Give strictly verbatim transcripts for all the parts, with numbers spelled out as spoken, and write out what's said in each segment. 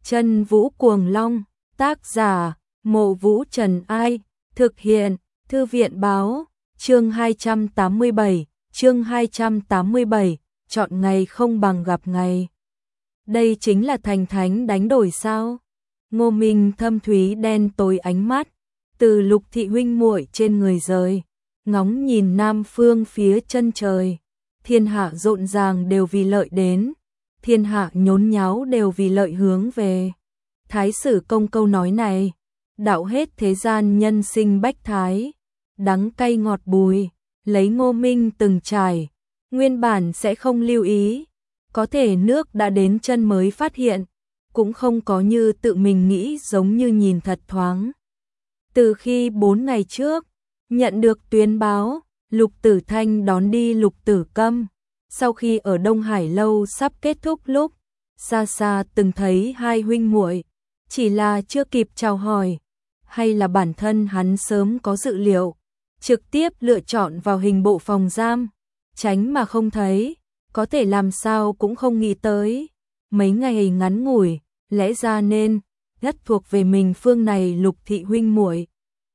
Chân Vũ Cuồng Long, tác giả, Mộ Vũ Trần Ai, thực hiện, Thư viện Báo, chương hai trăm tám mươi bảy, chương hai trăm tám mươi bảy, chọn ngày không bằng gặp ngày. Đây chính là thành thánh đánh đổi sao? Ngô Minh thâm thúy đen tối ánh mắt, từ Lục thị huynh muội trên người rời, ngóng nhìn nam phương phía chân trời. Thiên hạ rộn ràng đều vì lợi đến, thiên hạ nhốn nháo đều vì lợi hướng về. Thái sử công câu nói này, đạo hết thế gian nhân sinh bách thái, đắng cay ngọt bùi, lấy Ngô Minh từng trải, nguyên bản sẽ không lưu ý, có thể nước đã đến chân mới phát hiện, cũng không có như tự mình nghĩ giống như nhìn thật thoáng. Từ khi bốn ngày trước, nhận được tuyên báo, Lục Tử Thanh đón đi Lục Tử Câm, sau khi ở Đông Hải lâu sắp kết thúc lúc, xa xa từng thấy hai huynh muội, chỉ là chưa kịp chào hỏi, hay là bản thân hắn sớm có dự liệu, trực tiếp lựa chọn vào hình bộ phòng giam, tránh mà không thấy, có thể làm sao cũng không nghĩ tới. Mấy ngày ngắn ngủi, lẽ ra nên nhất thuộc về mình phương này Lục thị huynh muội,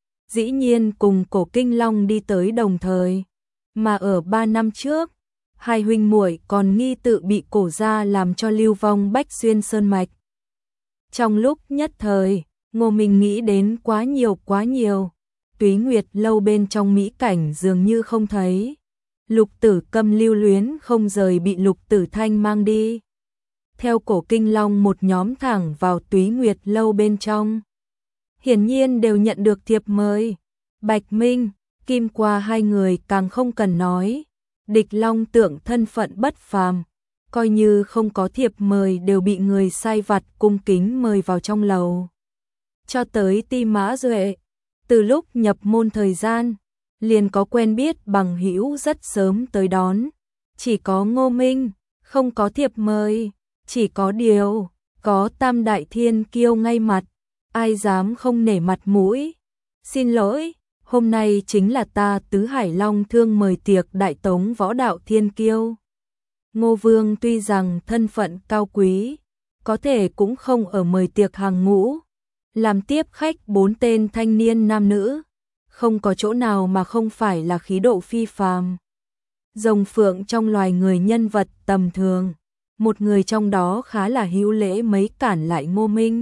dĩ nhiên cùng Cổ Kinh Long đi tới đồng thời, mà ở ba năm trước, hai huynh muội còn nghi tự bị Cổ gia làm cho lưu vong Bách Xuyên Sơn mạch. Trong lúc nhất thời, Ngô Minh nghĩ đến quá nhiều quá nhiều, Túy Nguyệt lâu bên trong mỹ cảnh dường như không thấy. Lục Tử Câm lưu luyến không rời bị Lục Tử Thanh mang đi. Theo Cổ Kinh Long một nhóm thẳng vào Túy Nguyệt lâu bên trong. Hiển nhiên đều nhận được thiệp mời. Bạch Minh, Kim Qua hai người càng không cần nói. Địch Long Tượng thân phận bất phàm, coi như không có thiệp mời đều bị người sai vặt cung kính mời vào trong lầu. Cho tới Ti Mã Duệ, từ lúc nhập môn thời gian, liền có quen biết bằng hữu rất sớm tới đón. Chỉ có Ngô Minh, không có thiệp mời, chỉ có điều, có Tam Đại Thiên Kiêu ngay mặt, ai dám không nể mặt mũi. Xin lỗi, hôm nay chính là ta Tứ Hải Long Thương mời tiệc Đại Tống Võ Đạo Thiên Kiêu. Ngô Vương tuy rằng thân phận cao quý, có thể cũng không ở mời tiệc hàng ngũ, làm tiếp khách bốn tên thanh niên nam nữ, không có chỗ nào mà không phải là khí độ phi phàm. Rồng phượng trong loài người nhân vật tầm thường, một người trong đó khá là hữu lễ mấy cản lại Ngô Minh.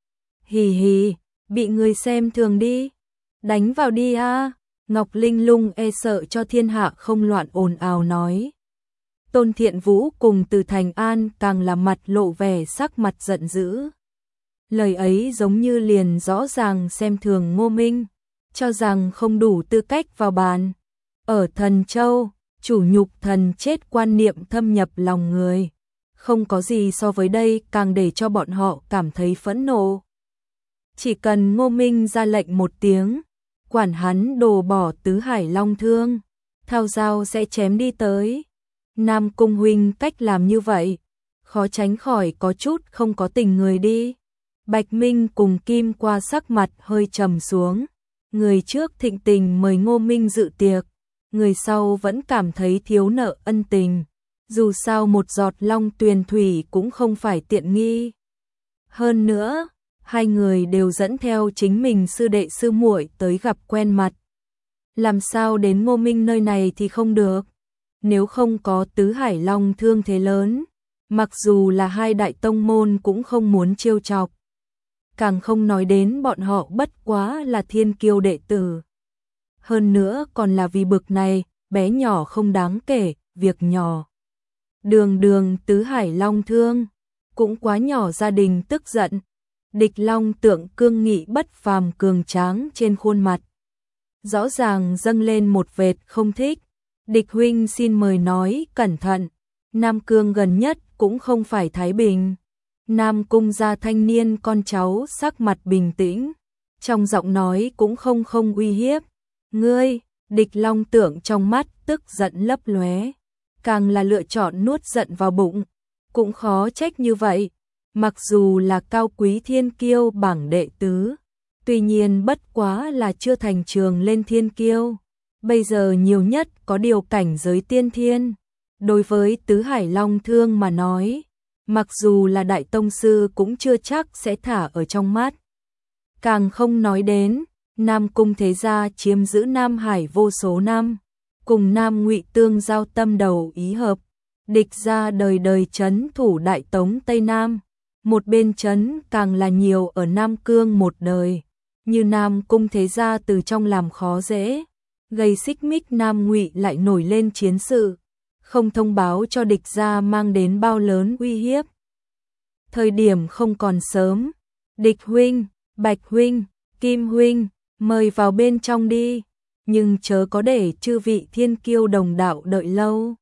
Hì hì, bị người xem thường đi, đánh vào đi a. Ngọc Linh Lung e sợ cho thiên hạ không loạn ồn ào nói. Tôn Thiện Vũ cùng Từ Thành An càng là mặt lộ vẻ sắc mặt giận dữ. Lời ấy giống như liền rõ ràng xem thường Ngô Minh, cho rằng không đủ tư cách vào bàn. Ở Thần Châu, chủ nhục thần chết quan niệm thâm nhập lòng người, không có gì so với đây càng để cho bọn họ cảm thấy phẫn nộ. Chỉ cần Ngô Minh ra lệnh một tiếng, quản hắn đồ bỏ Tứ Hải Long Thương, thao dao sẽ chém đi tới. Nam Cung huynh cách làm như vậy, khó tránh khỏi có chút không có tình người đi. Bạch Minh cùng Kim Qua sắc mặt hơi trầm xuống, người trước thịnh tình mời Ngô Minh dự tiệc, người sau vẫn cảm thấy thiếu nợ ân tình, dù sao một giọt long tuyền thủy cũng không phải tiện nghi. Hơn nữa, hai người đều dẫn theo chính mình sư đệ sư muội tới gặp quen mặt. Làm sao đến Ngô Minh nơi này thì không được? Nếu không có Tứ Hải Long Thương thế lớn, mặc dù là hai đại tông môn cũng không muốn trêu chọc. Càng không nói đến bọn họ bất quá là thiên kiêu đệ tử. Hơn nữa còn là vì bực này, bé nhỏ không đáng kể, việc nhỏ. Đường đường Tứ Hải Long Thương, cũng quá nhỏ. Gia đình tức giận. Địch Long Tượng cương nghị bất phàm cường tráng trên khuôn mặt, rõ ràng dâng lên một vệt không thích. Địch huynh xin mời nói cẩn thận, Nam Cương gần nhất cũng không phải thái bình. Nam Cung gia thanh niên con cháu sắc mặt bình tĩnh, trong giọng nói cũng không không uy hiếp. Ngươi, Địch Long Tượng trong mắt tức giận lấp lóe, càng là lựa chọn nuốt giận vào bụng, cũng khó trách như vậy. Mặc dù là cao quý thiên kiêu bảng đệ tứ, tuy nhiên bất quá là chưa thành trường lên thiên kiêu, bây giờ nhiều nhất có điều cảnh giới tiên thiên. Đối với Tứ Hải Long Thương mà nói, mặc dù là đại tông sư cũng chưa chắc sẽ thả ở trong mắt. Càng không nói đến, Nam Cung thế gia chiếm giữ Nam Hải vô số năm, cùng Nam Ngụy tương giao tâm đầu ý hợp, địch gia đời đời trấn thủ Đại Tống Tây Nam, một bên trấn càng là nhiều ở Nam Cương một đời, như Nam Cung thế gia từ trong làm khó dễ, gây xích mích Nam Ngụy lại nổi lên chiến sự, không thông báo cho địch gia mang đến bao lớn uy hiếp. Thời điểm không còn sớm, Địch huynh, Bạch huynh, Kim huynh, mời vào bên trong đi, nhưng chớ có để chư vị thiên kiêu đồng đạo đợi lâu.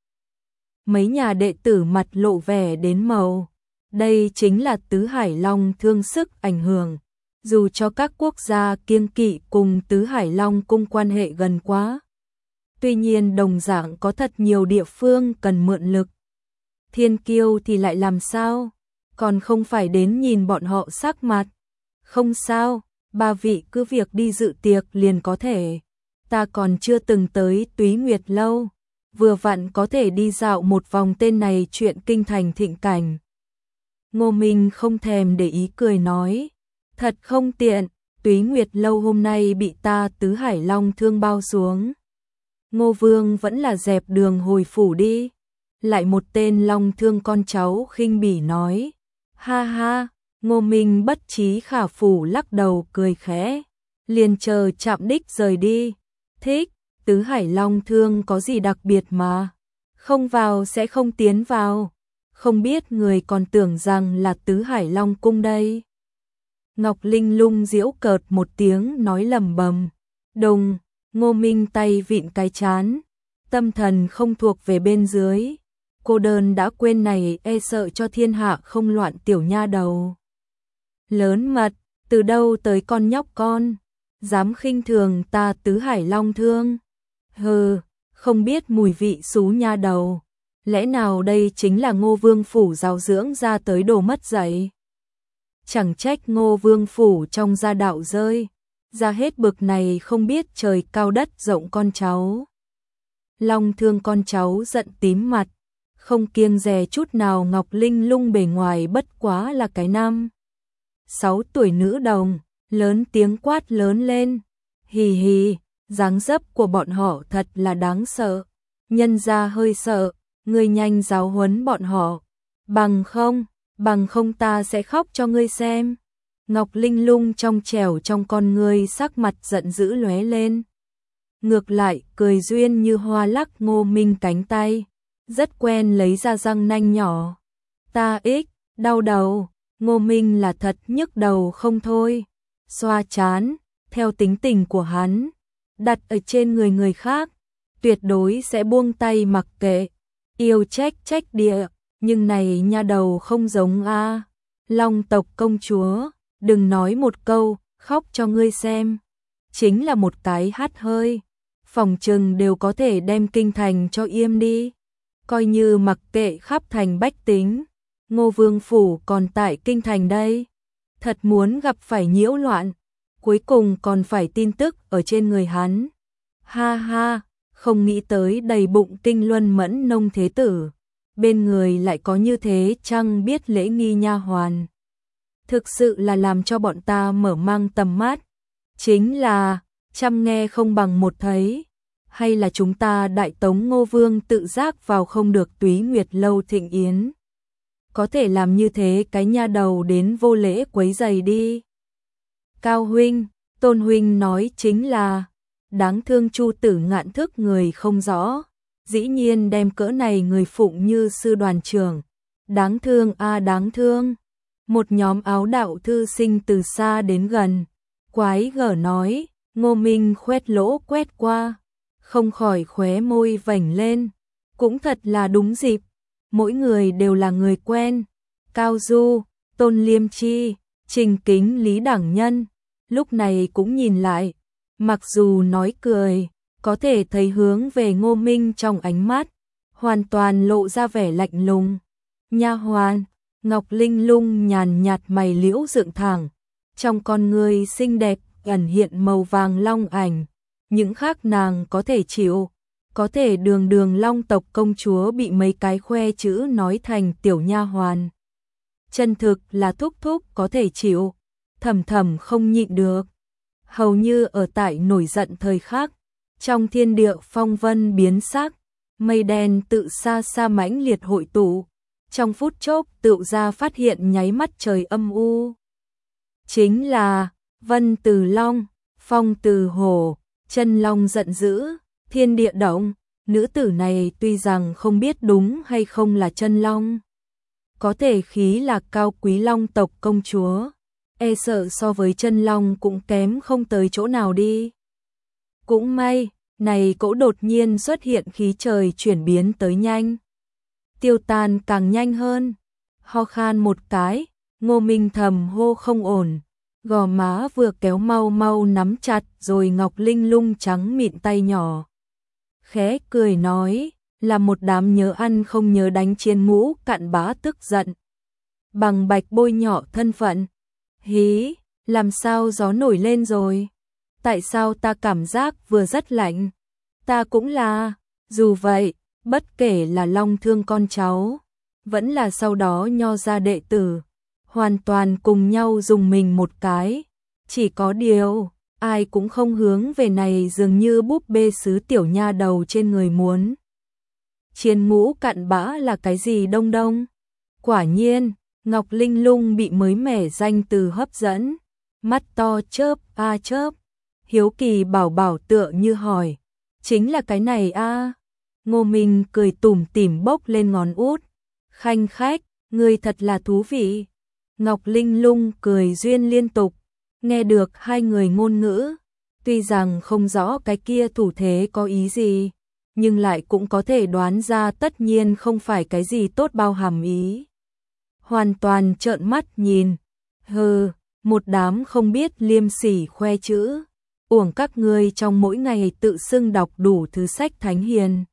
Mấy nhà đệ tử mặt lộ vẻ đến màu, đây chính là Tứ Hải Long Thương sức ảnh hưởng, dù cho các quốc gia kiêng kỵ cùng Tứ Hải Long cung quan hệ gần quá. Tuy nhiên đồng dạng có thật nhiều địa phương cần mượn lực. Thiên kiêu thì lại làm sao? Còn không phải đến nhìn bọn họ sắc mặt. Không sao, ba vị cứ việc đi dự tiệc liền có thể. Ta còn chưa từng tới Túy Nguyệt lâu, vừa vặn có thể đi dạo một vòng tên này chuyện kinh thành thịnh cảnh. Ngô Minh không thèm để ý cười nói, thật không tiện, Túy Nguyệt lâu hôm nay bị ta Tứ Hải Long Thương bao xuống. Ngô Vương vẫn là dẹp đường hồi phủ đi. Lại một tên Long Thương con cháu khinh bỉ nói, ha ha. Ngô Minh bất trí khả phủ lắc đầu cười khẽ, liền chờ chạm đích rời đi. Thích, Tứ Hải Long Thương có gì đặc biệt mà, không vào sẽ không tiến vào, không biết người còn tưởng rằng là Tứ Hải Long cung đây. Ngọc Linh Lung giễu cợt một tiếng nói lầm bầm, đùng. Ngô Minh tay vịn cái chán, tâm thần không thuộc về bên dưới, cô đơn đã quên này e sợ cho thiên hạ không loạn tiểu nha đầu. Lớn mật, từ đâu tới con nhóc con, dám khinh thường ta Tứ Hải Long Thương. Hừ, không biết mùi vị xú nha đầu, lẽ nào đây chính là Ngô Vương phủ giáo dưỡng ra tới đồ mất dạy. Chẳng trách Ngô Vương phủ trong gia đạo rơi, ra hết bực này không biết trời cao đất rộng con cháu. Long Thương con cháu giận tím mặt, không kiêng dè chút nào. Ngọc Linh Lung bề ngoài bất quá là cái năm sáu tuổi nữ đồng, lớn tiếng quát lớn lên, hì hì, dáng dấp của bọn họ thật là đáng sợ, nhân gia hơi sợ, ngươi nhanh giáo huấn bọn họ, bằng không, bằng không ta sẽ khóc cho ngươi xem. Ngọc Linh Lung trong trẻo trong con ngươi sắc mặt giận dữ lóe lên. Ngược lại cười duyên như hoa lắc Ngô Minh cánh tay, rất quen lấy ra răng nanh nhỏ. Ta ích, đau đầu, Ngô Minh là thật nhức đầu không thôi. Xoa chán, theo tính tình của hắn, đặt ở trên người người khác, tuyệt đối sẽ buông tay mặc kệ. Yêu trách trách địa, nhưng này nha đầu không giống a. Long tộc công chúa, đừng nói một câu, khóc cho ngươi xem. Chính là một cái hắt hơi, phòng trừng đều có thể đem kinh thành cho im đi. Coi như mặc kệ khắp thành bách tính, Ngô Vương phủ còn tại kinh thành đây. Thật muốn gặp phải nhiễu loạn, cuối cùng còn phải tin tức ở trên người hắn. Ha ha, không nghĩ tới đầy bụng kinh luân mẫn nông thế tử, bên người lại có như thế chăng biết lễ nghi nha hoàn. Thực sự là làm cho bọn ta mở mang tầm mắt. Chính là, trăm nghe không bằng một thấy. Hay là chúng ta Đại Tống Ngô Vương tự giác vào không được Túy Nguyệt lâu thịnh yến. Có thể làm như thế cái nha đầu đến vô lễ quấy giày đi. Cao huynh, Tôn huynh nói chính là, đáng thương Chu Tử Ngạn thức người không rõ, dĩ nhiên đem cỡ này người phụng như sư đoàn trưởng. Đáng thương a à, đáng thương. Một nhóm áo đạo thư sinh từ xa đến gần, quái gở nói. Ngô Minh khoét lỗ quét qua, không khỏi khóe môi vểnh lên, cũng thật là đúng dịp, mỗi người đều là người quen. Cao Du, Tôn Liêm Chi, Trình Kính Lý Đẳng Nhân, lúc này cũng nhìn lại, mặc dù nói cười, có thể thấy hướng về Ngô Minh trong ánh mắt, hoàn toàn lộ ra vẻ lạnh lùng. Nha hoàn, Ngọc Linh Lung nhàn nhạt mày liễu dựng thẳng, trong con người xinh đẹp ẩn hiện màu vàng long ảnh, những khác nàng có thể chịu, có thể đường đường Long tộc công chúa bị mấy cái khoe chữ nói thành tiểu nha hoàn, chân thực là thúc thúc có thể chịu, Thẩm Thẩm không nhịn được. Hầu như ở tại nổi giận thời khắc, trong thiên địa phong vân biến sắc, mây đen tự xa xa mãnh liệt hội tụ, trong phút chốc tựu ra phát hiện nháy mắt trời âm u. Chính là Vân từ Long, Phong từ Hổ, Chân Long giận dữ, thiên địa động, nữ tử này tuy rằng không biết đúng hay không là Chân Long, có thể khí là cao quý Long tộc công chúa, e sợ so với Chân Long cũng kém không tới chỗ nào đi. Cũng may, này cỗ đột nhiên xuất hiện khí trời chuyển biến tới nhanh, tiêu tan càng nhanh hơn. Ho khan một cái, Ngô Minh thầm hô không ổn, gò má vừa kéo mau mau nắm chặt rồi ngọc linh lung trắng mịn tay nhỏ. Khẽ cười nói, là một đám nhớ ăn không nhớ đánh chiên mũ cặn bã tức giận. Bằng bạch bôi nhỏ thân phận. Hí, làm sao gió nổi lên rồi? Tại sao ta cảm giác vừa rất lạnh? Ta cũng là, dù vậy, bất kể là Long Thương con cháu, vẫn là sau đó Nho gia đệ tử, hoàn toàn cùng nhau dùng mình một cái. Chỉ có điều, ai cũng không hướng về này dường như búp bê sứ tiểu nha đầu trên người muốn. Chiên mũ cặn bã là cái gì đông đông? Quả nhiên, Ngọc Linh Lung bị mới mẻ danh từ hấp dẫn, mắt to chớp a chớp, hiếu kỳ bảo bảo tựa như hỏi, chính là cái này a? Ngô Minh cười tủm tỉm bốc lên ngón út, khanh khách, ngươi thật là thú vị. Ngọc Linh Lung cười duyên liên tục, nghe được hai người ngôn ngữ, tuy rằng không rõ cái kia thủ thế có ý gì, nhưng lại cũng có thể đoán ra tất nhiên không phải cái gì tốt bao hàm ý. Hoàn toàn trợn mắt nhìn, hừ, một đám không biết liêm sỉ khoe chữ, uổng các ngươi trong mỗi ngày tự xưng đọc đủ thứ sách thánh hiền.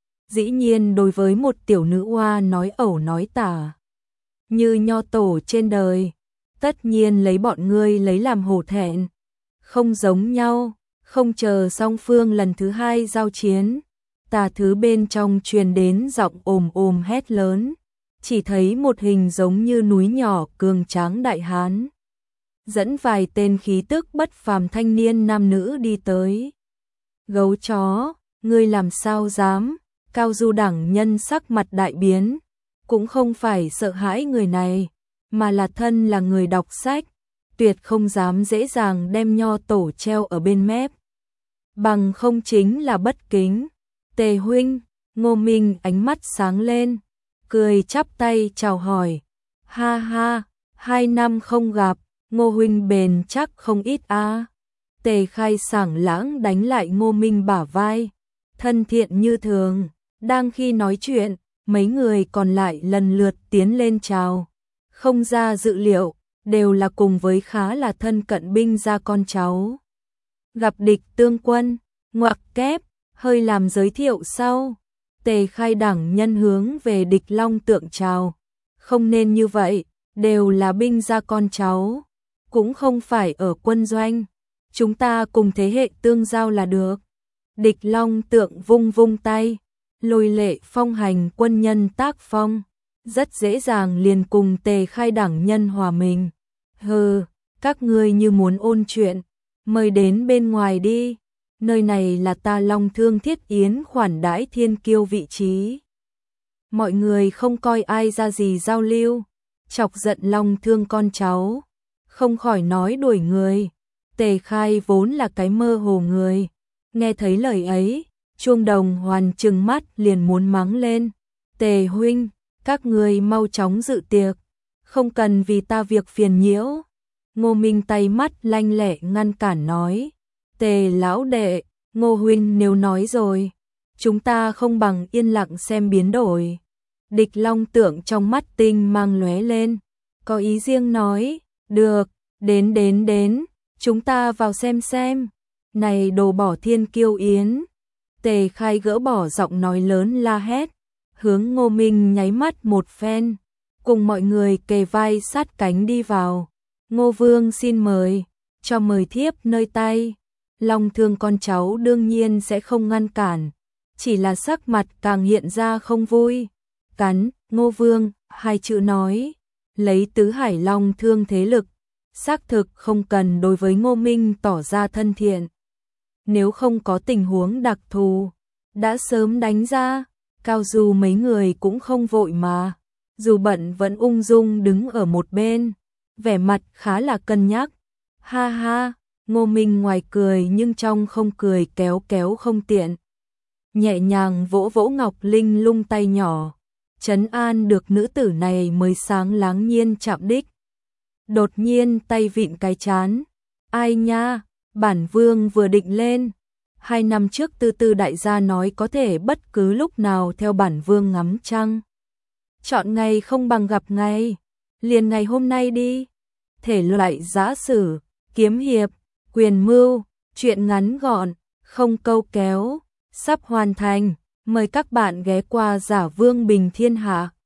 Dĩ nhiên đối với một tiểu nữ oa nói ẩu nói tả, như Nho tổ trên đời, tất nhiên lấy bọn ngươi lấy làm hổ thẹn. Không giống nhau, không chờ song phương lần thứ hai giao chiến, tà thứ bên trong truyền đến giọng ồm ồm hét lớn, chỉ thấy một hình giống như núi nhỏ cường tráng đại hán, dẫn vài tên khí tức bất phàm thanh niên nam nữ đi tới. Gấu chó, ngươi làm sao dám? Cao Du đẳng nhân sắc mặt đại biến, cũng không phải sợ hãi người này, mà là thân là người đọc sách, tuyệt không dám dễ dàng đem Nho tổ treo ở bên mép. Bằng không chính là bất kính. Tề huynh, Ngô Minh ánh mắt sáng lên, cười chắp tay chào hỏi. Ha ha, hai năm không gặp, Ngô huynh bền chắc không ít a. Tề Khai sảng lãng đánh lại Ngô Minh bả vai, thân thiện như thường. Đang khi nói chuyện, mấy người còn lại lần lượt tiến lên chào. Không ra dự liệu, đều là cùng với khá là thân cận binh gia con cháu. Gặp địch tương quân, ngoặc kép, hơi làm giới thiệu sau. Tề Khai đẳng nhân hướng về địch Long tượng chào. Không nên như vậy, đều là binh gia con cháu, cũng không phải ở quân doanh. Chúng ta cùng thế hệ tương giao là được. Địch Long tượng vung vung tay, lôi lệ phong hành quân nhân tác phong, rất dễ dàng liền cùng Tề Khai đẳng nhân hòa mình. Hừ, các ngươi như muốn ôn chuyện, mời đến bên ngoài đi, nơi này là ta Long Thương Thiết Yến khoản đãi thiên kiêu vị trí. Mọi người không coi ai ra gì giao lưu, chọc giận Long Thương con cháu, không khỏi nói đuổi người. Tề Khai vốn là cái mơ hồ người, nghe thấy lời ấy, Chuông Đồng Hoàn trừng mắt liền muốn mắng lên. Tề huynh, các người mau chóng dự tiệc, không cần vì ta việc phiền nhiễu. Ngô Minh tay mắt lanh lẹ ngăn cản nói. Tề lão đệ, Ngô huynh nếu nói rồi, chúng ta không bằng yên lặng xem biến đổi. Địch Long tượng trong mắt tinh mang lóe lên, có ý riêng nói. Được, đến đến đến, chúng ta vào xem xem. Này đồ bỏ thiên kiêu yến. Tề Khai gỡ bỏ giọng nói lớn la hét, hướng Ngô Minh nháy mắt một phen, cùng mọi người kề vai sát cánh đi vào. Ngô Vương xin mời, cho mời thiếp nơi tay. Long Thương con cháu đương nhiên sẽ không ngăn cản, chỉ là sắc mặt càng hiện ra không vui. Cắn, Ngô Vương, hai chữ nói, lấy tứ hải long thương thế lực, xác thực không cần đối với Ngô Minh tỏ ra thân thiện. Nếu không có tình huống đặc thù, đã sớm đánh ra, Cao Du mấy người cũng không vội mà. Dù bận vẫn ung dung đứng ở một bên, vẻ mặt khá là cân nhắc. Ha ha, Ngô Minh ngoài cười nhưng trong không cười kéo kéo không tiện. Nhẹ nhàng vỗ vỗ Ngọc Linh lung tay nhỏ, trấn an được nữ tử này mới sáng láng nhiên chạm đích. Đột nhiên tay vịn cái chán. Ai nha, bản vương vừa định lên. Hai năm trước Tư Tư đại gia nói có thể bất cứ lúc nào theo bản vương ngắm trăng. Chọn ngày không bằng gặp ngày, liền ngày hôm nay đi. Thể loại giã sử, kiếm hiệp, quyền mưu, truyện ngắn gọn, không câu kéo, sắp hoàn thành. Mời các bạn ghé qua Giả Vương Bình Thiên Hạ.